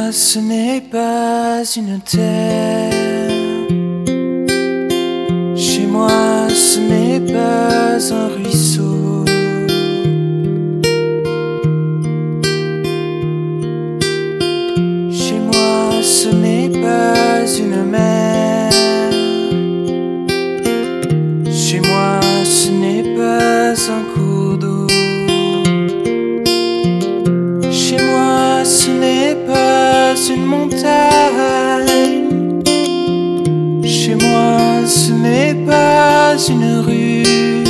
moi, ce n'est pas une terre. Chez moi, ce n'est pas un ruisseau. Chez moi, ce n'est pas une mer. Chez moi, ce n'est pas un cours d'eau. Chez moi, ce n'est pas une montagne. Chez moi, ce n'est pas une rue.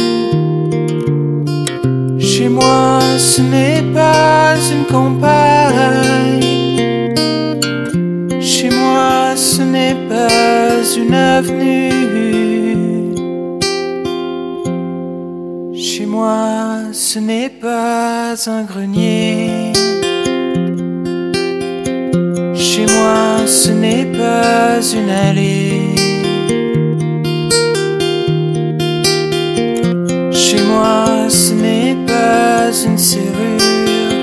Chez moi, ce n'est pas une campagne. Chez moi, ce n'est pas une avenue. Chez moi, ce n'est pas un grenier. Chez moi, ce n'est pas une allée. Chez moi, ce n'est pas une serrure.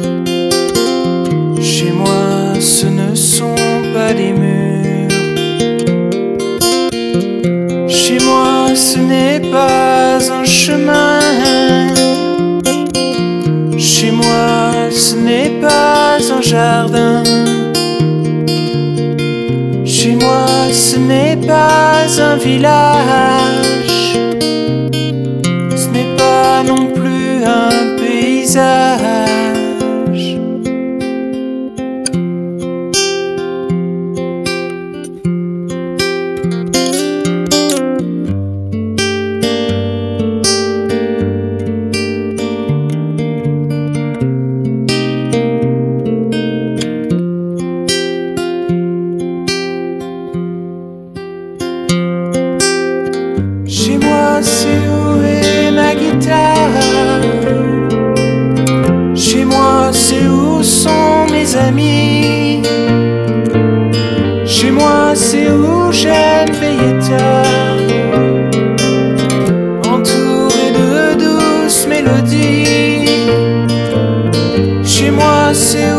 Chez moi, ce ne sont pas des murs. Chez moi, ce n'est pas un chemin. Chez moi, ce n'est pas un jardin. Chez moi, ce n'est pas un village. Ce n'est pas non plus un paysage. Chez moi, c'est où est ma guitare. Chez moi, c'est où sont mes amis. Chez moi, c'est où j'aime veiller tard, entouré de douces mélodies. Chez moi, c'est